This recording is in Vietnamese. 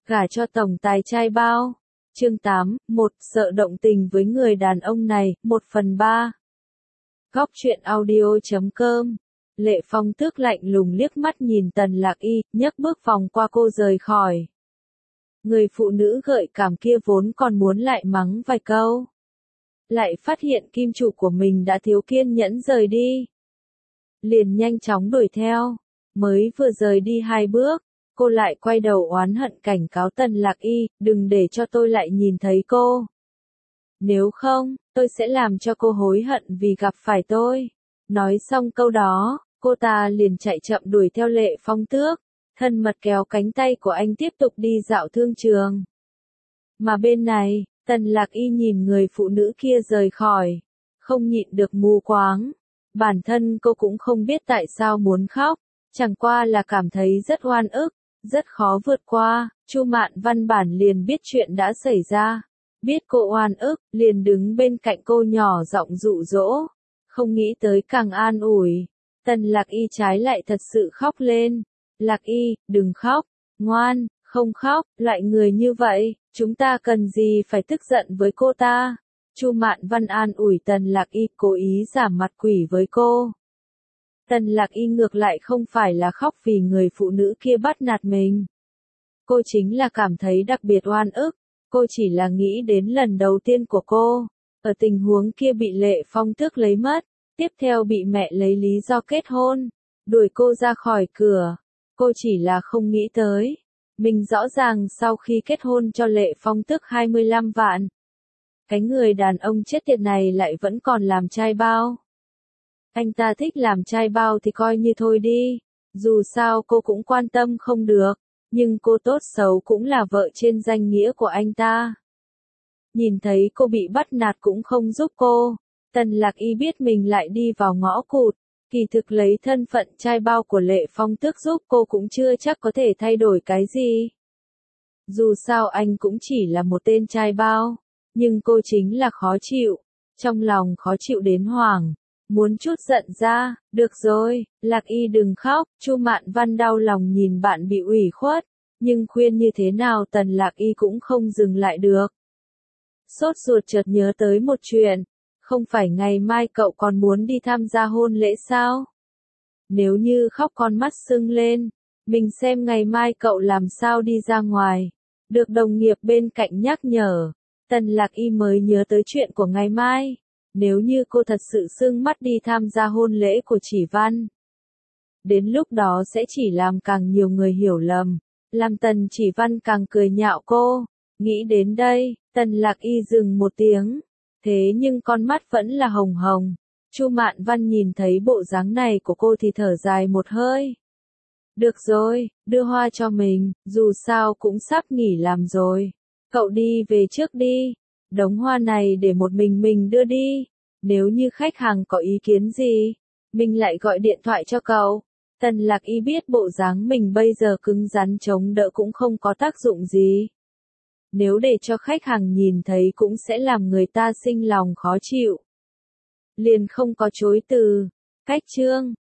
Gả cho tổng tài trai bao. Chương 8, sợ động tình với người đàn ông này, 1/3. Góc truyện audio.com. Lệ Phong Tước lạnh lùng liếc mắt nhìn Tần Lạc Y, nhấc bước vòng qua cô rời khỏi. Người phụ nữ gợi cảm kia vốn còn muốn lại mắng vài câu. Lại phát hiện kim chủ của mình đã thiếu kiên nhẫn rời đi. Liền nhanh chóng đuổi theo. Mới vừa rời đi 2 bước, cô lại quay đầu oán hận cảnh cáo Tần Lạc Y, đừng để cho tôi lại nhìn thấy cô. Nếu không, tôi sẽ làm cho cô hối hận vì gặp phải tôi. Nói xong câu đó, cô ta liền chạy chậm đuổi theo Lệ Phong Tước, thân mật kéo cánh tay của anh tiếp tục đi dạo thương trường. Mà bên này, Tần Lạc Y nhìn người phụ nữ kia rời khỏi, không nhịn được mù quáng. Bản thân cô cũng không biết tại sao muốn khóc, chẳng qua là cảm thấy rất oan ức, rất khó vượt qua. Chu Mạn Văn bản liền biết chuyện đã xảy ra, biết cô oan ức, liền đứng bên cạnh cô nhỏ giọng dụ dỗ, không nghĩ tới càng an ủi. Tần Lạc Y trái lại thật sự khóc lên. Lạc Y, đừng khóc, ngoan, không khóc, loại người như vậy, chúng ta cần gì phải tức giận với cô ta. Chu Mạn Văn an ủi Tần Lạc Y, cố ý giả mặt quỷ với cô. Tần Lạc Y ngược lại không phải là khóc vì người phụ nữ kia bắt nạt mình. Cô chính là cảm thấy đặc biệt oan ức, cô chỉ là nghĩ đến lần đầu tiên của cô, ở tình huống kia bị Lệ Phong Tước lấy mất, tiếp theo bị mẹ lấy lý do kết hôn, đuổi cô ra khỏi cửa. Cô chỉ là không nghĩ tới, mình rõ ràng sau khi kết hôn cho Lệ Phong Tước 25 vạn. Cái người đàn ông chết tiệt này lại vẫn còn làm trai bao. Anh ta thích làm trai bao thì coi như thôi đi, dù sao cô cũng quan tâm không được, nhưng cô tốt xấu cũng là vợ trên danh nghĩa của anh ta. Nhìn thấy cô bị bắt nạt cũng không giúp cô, Tần Lạc Y biết mình lại đi vào ngõ cụt, kỳ thực lấy thân phận trai bao của Lệ Phong Tước giúp cô cũng chưa chắc có thể thay đổi cái gì. Dù sao anh cũng chỉ là một tên trai bao, nhưng cô chính là khó chịu, trong lòng khó chịu đến hoảng. Muốn chút giận ra. Được rồi, Lạc Y đừng khóc. Chu Mạn Văn đau lòng nhìn bạn bị ủy khuất, nhưng khuyên như thế nào Tần Lạc Y cũng không dừng lại được. Sốt ruột chợt nhớ tới một chuyện, không phải ngày mai cậu còn muốn đi tham gia hôn lễ sao? Nếu như khóc con mắt sưng lên, mình xem ngày mai cậu làm sao đi ra ngoài. Được đồng nghiệp bên cạnh nhắc nhở, Tần Lạc Y mới nhớ tới chuyện của ngày mai. Nếu như cô thật sự sưng mắt đi tham gia hôn lễ của Chỉ Văn, đến lúc đó sẽ chỉ làm càng nhiều người hiểu lầm, làm Tần Chỉ Văn càng cười nhạo cô. Nghĩ đến đây, Tần Lạc Y dừng một tiếng, thế nhưng con mắt vẫn là hồng hồng. Chu Mạn Văn nhìn thấy bộ dáng này của cô thì thở dài một hơi. Được rồi, đưa hoa cho mình, dù sao cũng sắp nghỉ làm rồi. Cậu đi về trước đi. Đống hoa này để một mình đưa đi. Nếu như khách hàng có ý kiến gì, mình lại gọi điện thoại cho cậu. Tần Lạc Y biết bộ dáng mình bây giờ cứng rắn chống đỡ cũng không có tác dụng gì. Nếu để cho khách hàng nhìn thấy cũng sẽ làm người ta sinh lòng khó chịu. Liền không có chối từ. Cách chương